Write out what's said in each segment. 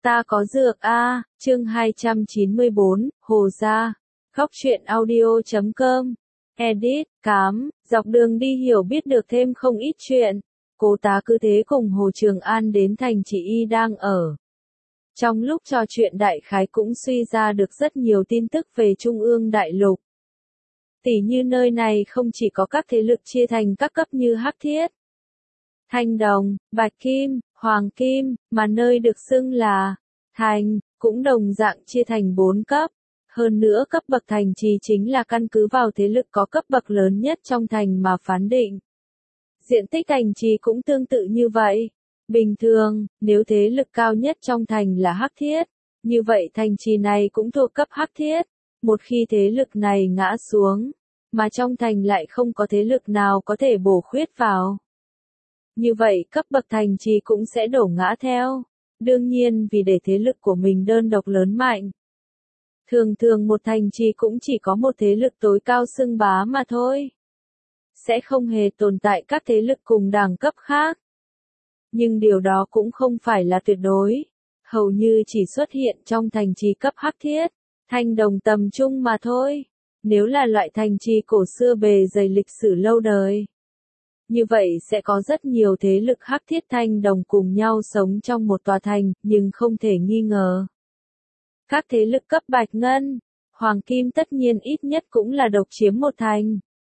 Ta có dược a, chương 294, Hồ Gia. Khóc chuyện audio.com. Edit, cám, dọc đường đi hiểu biết được thêm không ít chuyện. Cô tá cứ thế cùng Hồ Trường An đến thành chị y đang ở. Trong lúc trò chuyện đại khái cũng suy ra được rất nhiều tin tức về Trung ương đại lục. Tỉ như nơi này không chỉ có các thế lực chia thành các cấp như Hắc Thiết, Thanh Đồng, Bạch Kim, Hoàng Kim, mà nơi được xưng là Thành, cũng đồng dạng chia thành 4 cấp. Hơn nữa cấp bậc thành trì chính là căn cứ vào thế lực có cấp bậc lớn nhất trong thành mà phán định. Diện tích thành trì cũng tương tự như vậy. Bình thường, nếu thế lực cao nhất trong thành là Hắc Thiết, như vậy thành trì này cũng thuộc cấp Hắc Thiết. Một khi thế lực này ngã xuống, mà trong thành lại không có thế lực nào có thể bổ khuyết vào, như vậy cấp bậc thành trì cũng sẽ đổ ngã theo. Đương nhiên vì để thế lực của mình đơn độc lớn mạnh. Thường thường một thành trì cũng chỉ có một thế lực tối cao xưng bá mà thôi. Sẽ không hề tồn tại các thế lực cùng đẳng cấp khác. Nhưng điều đó cũng không phải là tuyệt đối. Hầu như chỉ xuất hiện trong thành trì cấp Hắc Thiết, Thanh Đồng tầm trung mà thôi. Nếu là loại thành trì cổ xưa bề dày lịch sử lâu đời, như vậy sẽ có rất nhiều thế lực Hắc Thiết Thanh Đồng cùng nhau sống trong một tòa thành, nhưng không thể nghi ngờ. Các thế lực cấp Bạch Ngân, Hoàng Kim tất nhiên ít nhất cũng là độc chiếm một thành.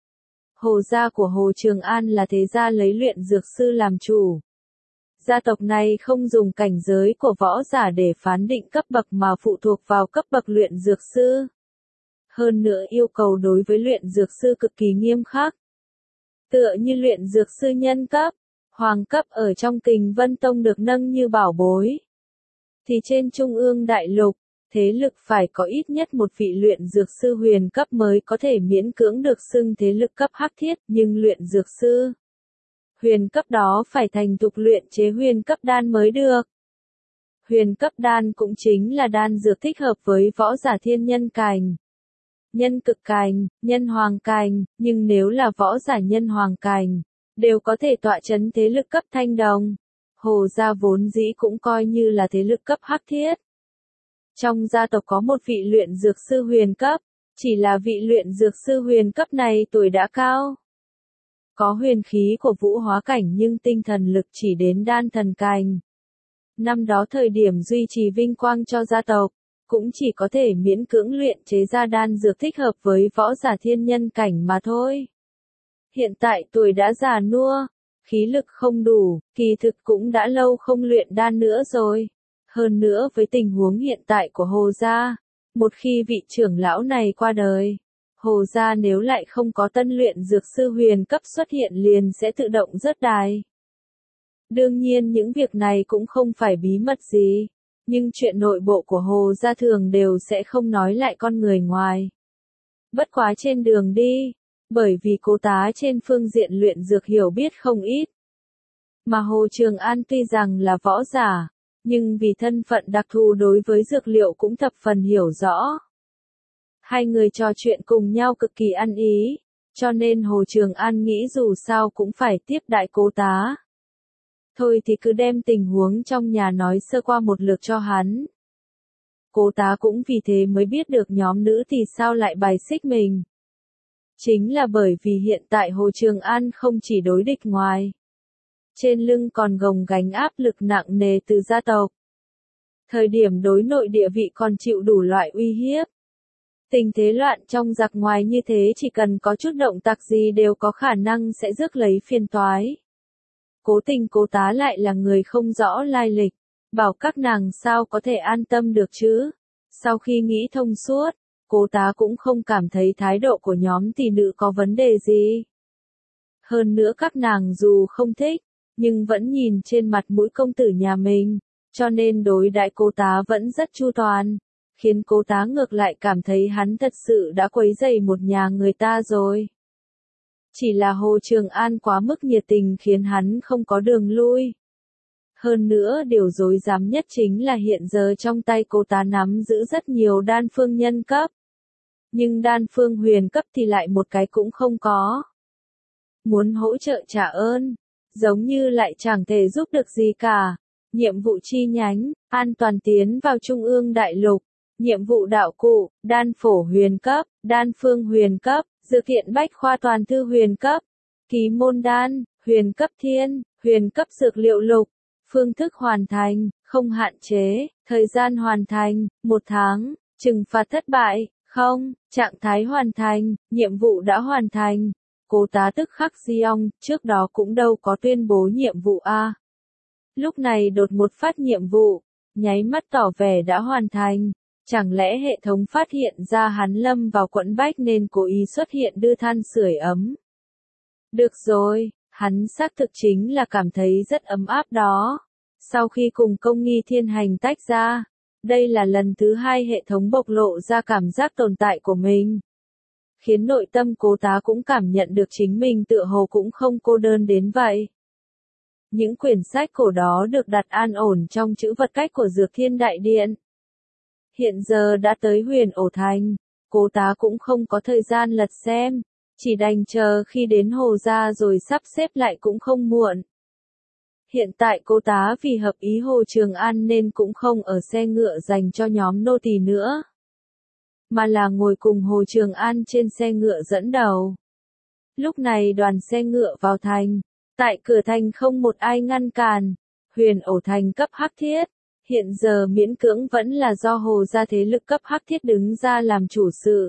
Hồ gia của Hồ Trường An là thế gia lấy luyện dược sư làm chủ. Gia tộc này không dùng cảnh giới của võ giả để phán định cấp bậc mà phụ thuộc vào cấp bậc luyện dược sư. Hơn nữa yêu cầu đối với luyện dược sư cực kỳ nghiêm khắc. Tựa như luyện dược sư nhân cấp, hoàng cấp ở trong Kình Vân Tông được nâng như bảo bối. Thì trên Trung ương đại lục, thế lực phải có ít nhất một vị luyện dược sư huyền cấp mới có thể miễn cưỡng được xưng thế lực cấp Hắc Thiết, nhưng luyện dược sư huyền cấp đó phải thành thục luyện chế huyền cấp đan mới được. Huyền cấp đan cũng chính là đan dược thích hợp với võ giả thiên nhân cành, nhân cực cành, nhân hoàng cành, nhưng nếu là võ giả nhân hoàng cành, đều có thể tọa chấn thế lực cấp Thanh Đồng. Hồ gia vốn dĩ cũng coi như là thế lực cấp Hắc Thiết. Trong gia tộc có một vị luyện dược sư huyền cấp, chỉ là vị luyện dược sư huyền cấp này tuổi đã cao. Có huyền khí của vũ hóa cảnh nhưng tinh thần lực chỉ đến đan thần cành. Năm đó thời điểm duy trì vinh quang cho gia tộc, cũng chỉ có thể miễn cưỡng luyện chế ra đan dược thích hợp với võ giả thiên nhân cảnh mà thôi. Hiện tại tuổi đã già nua, khí lực không đủ, kỳ thực cũng đã lâu không luyện đan nữa rồi. Hơn nữa với tình huống hiện tại của Hồ gia, một khi vị trưởng lão này qua đời, Hồ gia nếu lại không có tân luyện dược sư huyền cấp xuất hiện liền sẽ tự động rớt đài. Đương nhiên những việc này cũng không phải bí mật gì, nhưng chuyện nội bộ của Hồ gia thường đều sẽ không nói lại con người ngoài. Bất quá trên đường đi, bởi vì cô tá trên phương diện luyện dược hiểu biết không ít, mà Hồ Trường An tuy rằng là võ giả, nhưng vì thân phận đặc thù đối với dược liệu cũng thập phần hiểu rõ. Hai người trò chuyện cùng nhau cực kỳ ăn ý, cho nên Hồ Trường An nghĩ dù sao cũng phải tiếp đại cô tá. Thôi thì cứ đem tình huống trong nhà nói sơ qua một lượt cho hắn. Cô tá cũng vì thế mới biết được nhóm nữ thì sao lại bài xích mình. Chính là bởi vì hiện tại Hồ Trường An không chỉ đối địch ngoài, trên lưng còn gồng gánh áp lực nặng nề từ gia tộc. Thời điểm đối nội địa vị còn chịu đủ loại uy hiếp. Tình thế loạn trong giặc ngoài như thế chỉ cần có chút động tặc gì đều có khả năng sẽ rước lấy phiền toái. Cố tình cô tá lại là người không rõ lai lịch, bảo các nàng sao có thể an tâm được chứ. Sau khi nghĩ thông suốt, cô tá cũng không cảm thấy thái độ của nhóm tỷ nữ có vấn đề gì. Hơn nữa các nàng dù không thích, nhưng vẫn nhìn trên mặt mũi công tử nhà mình, cho nên đối đãi cô tá vẫn rất chu toàn, khiến cô tá ngược lại cảm thấy hắn thật sự đã quấy rầy một nhà người ta rồi. Chỉ là Hồ Trường An quá mức nhiệt tình khiến hắn không có đường lui. Hơn nữa điều rối rắm nhất chính là hiện giờ trong tay cô tá nắm giữ rất nhiều đan phương nhân cấp. Nhưng đan phương huyền cấp thì lại một cái cũng không có. Muốn hỗ trợ trả ơn, giống như lại chẳng thể giúp được gì cả. Nhiệm vụ chi nhánh, an toàn tiến vào Trung ương Đại Lục. Nhiệm vụ đạo cụ, đan phổ huyền cấp, đan phương huyền cấp, dược thiện bách khoa toàn thư huyền cấp, ký môn đan, huyền cấp thiên, huyền cấp dược liệu lục. Phương thức hoàn thành, không hạn chế, thời gian hoàn thành, 1 tháng, trừng phạt thất bại, không, trạng thái hoàn thành, nhiệm vụ đã hoàn thành. Cố tá tức khắc Giong, trước đó cũng đâu có tuyên bố nhiệm vụ a. Lúc này đột một phát nhiệm vụ, nháy mắt tỏ vẻ đã hoàn thành. Chẳng lẽ hệ thống phát hiện ra hắn lâm vào quẫn bách nên cố ý xuất hiện đưa than sưởi ấm? Được rồi, hắn xác thực chính là cảm thấy rất ấm áp đó. Sau khi cùng công nghi thiên hành tách ra, đây là lần thứ 2 hệ thống bộc lộ ra cảm giác tồn tại của mình. Khiến nội tâm cố tá cũng cảm nhận được chính mình tựa hồ cũng không cô đơn đến vậy. Những quyển sách cổ đó được đặt an ổn trong trữ vật cách của Dược Thiên Đại Điện. Hiện giờ đã tới Huyền Ổ Thành, cố tá cũng không có thời gian lật xem, chỉ đành chờ khi đến Hồ Gia rồi sắp xếp lại cũng không muộn. Hiện tại cô tá vì hợp ý Hồ Trường An nên cũng không ở xe ngựa dành cho nhóm nô tỳ nữa, mà là ngồi cùng Hồ Trường An trên xe ngựa dẫn đầu. Lúc này đoàn xe ngựa vào thành, tại cửa thành không một ai ngăn cản, Huyền Ổ Thành cấp hắc thiết, hiện giờ miễn cưỡng vẫn là do Hồ gia thế lực cấp hắc thiết đứng ra làm chủ sự.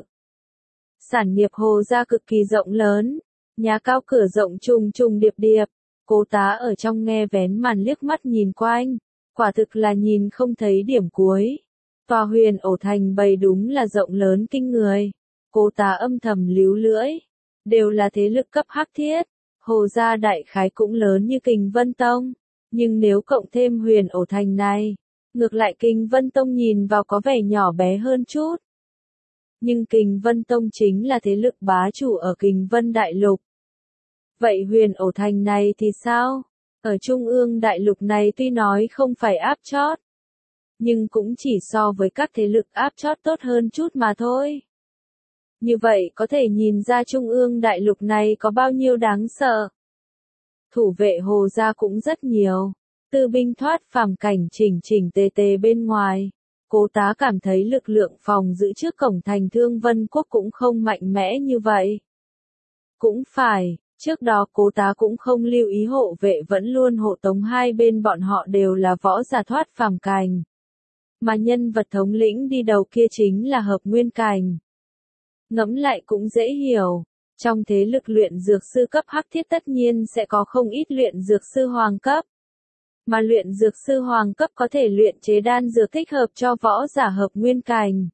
Sản nghiệp Hồ gia cực kỳ rộng lớn, nhà cao cửa rộng trùng trùng điệp điệp, cố tá ở trong nghe vén màn liếc mắt nhìn quanh, quả thực là nhìn không thấy điểm cuối. Tòa Huyền Ổ Thành bày đúng là rộng lớn kinh người, cố tá âm thầm líu lưỡi, đều là thế lực cấp hắc thiết, Hồ gia đại khái cũng lớn như Kình Vân Tông, nhưng nếu cộng thêm Huyền Ổ Thành này, ngược lại Kình Vân Tông nhìn vào có vẻ nhỏ bé hơn chút. Nhưng Kình Vân Tông chính là thế lực bá chủ ở Kình Vân Đại Lục. Vậy Huyền Ổ Thành này thì sao? Ở Trung ương Đại Lục này tuy nói không phải áp chót, nhưng cũng chỉ so với các thế lực áp chót tốt hơn chút mà thôi. Như vậy có thể nhìn ra Trung ương Đại Lục này có bao nhiêu đáng sợ. Thủ vệ Hồ gia cũng rất nhiều, tư binh thoát phàm cảnh chỉnh chỉnh tề tề bên ngoài. Cố tá cảm thấy lực lượng phòng giữ trước cổng thành Thương Vân Quốc cũng không mạnh mẽ như vậy. Cũng phải, trước đó cố tá cũng không lưu ý hộ vệ vẫn luôn hộ tống hai bên bọn họ đều là võ giả thoát phàm cảnh. Mà nhân vật thống lĩnh đi đầu kia chính là Hợp Nguyên Cảnh. Ngẫm lại cũng dễ hiểu, trong thế lực luyện dược sư cấp hắc thiết tất nhiên sẽ có không ít luyện dược sư hoàng cấp. Mà luyện dược sư hoàng cấp có thể luyện chế đan dược thích hợp cho võ giả Hợp Nguyên Cảnh,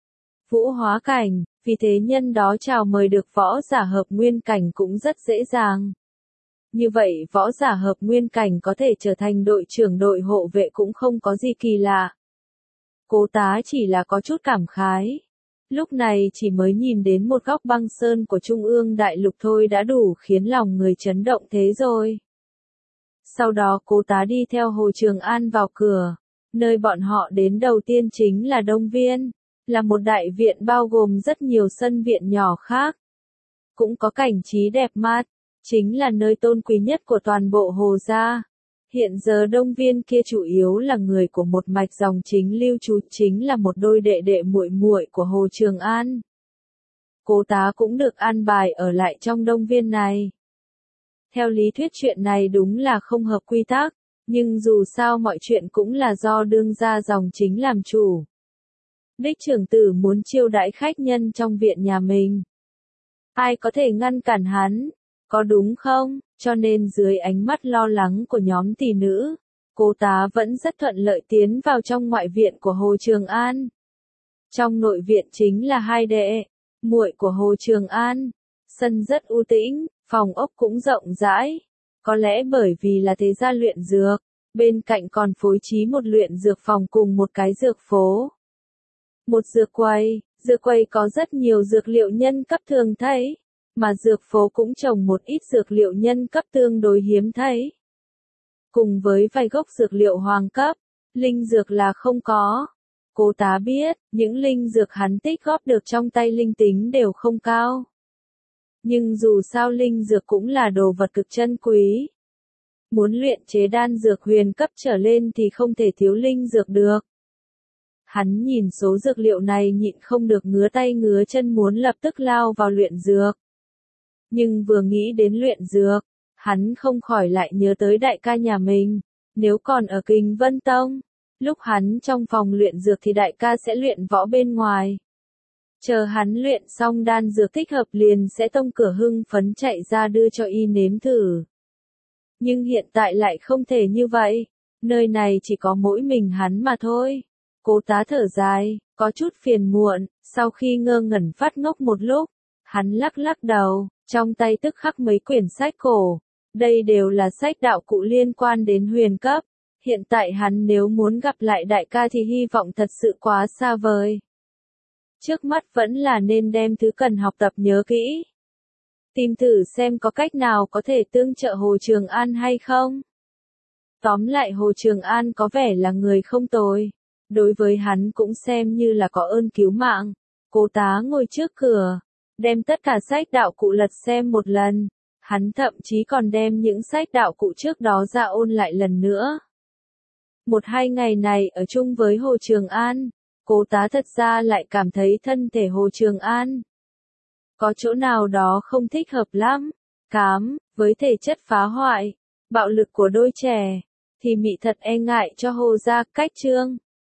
Vũ Hóa Cảnh, vì thế nhân đó chào mời được võ giả Hợp Nguyên Cảnh cũng rất dễ dàng. Như vậy võ giả Hợp Nguyên Cảnh có thể trở thành đội trưởng đội hộ vệ cũng không có gì kỳ lạ. Cố tá chỉ là có chút cảm khái. Lúc này chỉ mới nhìn đến một góc băng sơn của Trung ương Đại Lục thôi đã đủ khiến lòng người chấn động thế rồi. Sau đó cố tá đi theo Hồ Trường An vào cửa, nơi bọn họ đến đầu tiên chính là Đông Viên, là một đại viện bao gồm rất nhiều sân viện nhỏ khác. Cũng có cảnh trí đẹp mắt, chính là nơi tôn quý nhất của toàn bộ Hồ gia. Hiện giờ Đông Viên kia chủ yếu là người của một mạch dòng chính lưu trú, chính là một đôi đệ đệ muội muội của Hồ Trường An. Cố tá cũng được an bài ở lại trong Đông Viên này. Theo lý thuyết chuyện này đúng là không hợp quy tắc, nhưng dù sao mọi chuyện cũng là do đương gia dòng chính làm chủ. Đích trưởng tử muốn chiêu đãi khách nhân trong viện nhà mình. Ai có thể ngăn cản hắn, có đúng không? Cho nên dưới ánh mắt lo lắng của nhóm tỷ nữ, cố tá vẫn rất thuận lợi tiến vào trong ngoại viện của Hồ Trường An. Trong nội viện chính là hai đệ muội của Hồ Trường An. Sân rất u tĩnh, phòng ốc cũng rộng rãi. Có lẽ bởi vì là thế gia luyện dược, bên cạnh còn phối trí một luyện dược phòng cùng một cái dược phố. Một dược quầy có rất nhiều dược liệu nhân cấp thường thấy, mà dược phố cũng trồng một ít dược liệu nhân cấp tương đối hiếm thấy. Cùng với vài gốc dược liệu hoàng cấp, linh dược là không có. Cố tá biết, những linh dược hắn tích góp được trong tay linh tính đều không cao. Nhưng dù sao linh dược cũng là đồ vật cực chân quý. Muốn luyện chế đan dược huyền cấp trở lên thì không thể thiếu linh dược được. Hắn nhìn số dược liệu này nhịn không được ngứa tay ngứa chân muốn lập tức lao vào luyện dược. Nhưng vừa nghĩ đến luyện dược, hắn không khỏi lại nhớ tới đại ca nhà mình. Nếu còn ở Kình Vân Tông, lúc hắn trong phòng luyện dược thì đại ca sẽ luyện võ bên ngoài. Chờ hắn luyện xong đan dược thích hợp liền sẽ tông cửa hưng phấn chạy ra đưa cho y nếm thử. Nhưng hiện tại lại không thể như vậy, nơi này chỉ có mỗi mình hắn mà thôi. Cố Tá thở dài, có chút phiền muộn, sau khi ngơ ngẩn phát ngốc một lúc, hắn lắc lắc đầu, trong tay tức khắc mấy quyển sách cổ. Đây đều là sách đạo cụ liên quan đến huyền cấp. Hiện tại hắn nếu muốn gặp lại đại ca thì hy vọng thật sự quá xa vời. Trước mắt vẫn là nên đem thứ cần học tập nhớ kỹ. Tìm thử xem có cách nào có thể tương trợ Hồ Trường An hay không. Tóm lại Hồ Trường An có vẻ là người không tồi. Đối với hắn cũng xem như là có ơn cứu mạng. Cố Tá ngồi trước cửa, đem tất cả sách đạo cụ lật xem một lần. Hắn thậm chí còn đem những sách đạo cụ trước đó ra ôn lại lần nữa. 1-2 ngày này ở chung với Hồ Trường An, Cố Tá thật ra lại cảm thấy thân thể Hồ Trường An có chỗ nào đó không thích hợp lắm. Cám, với thể chất phá hoại, bạo lực của đôi trẻ, thì mị thật e ngại cho Hồ gia cách Trương.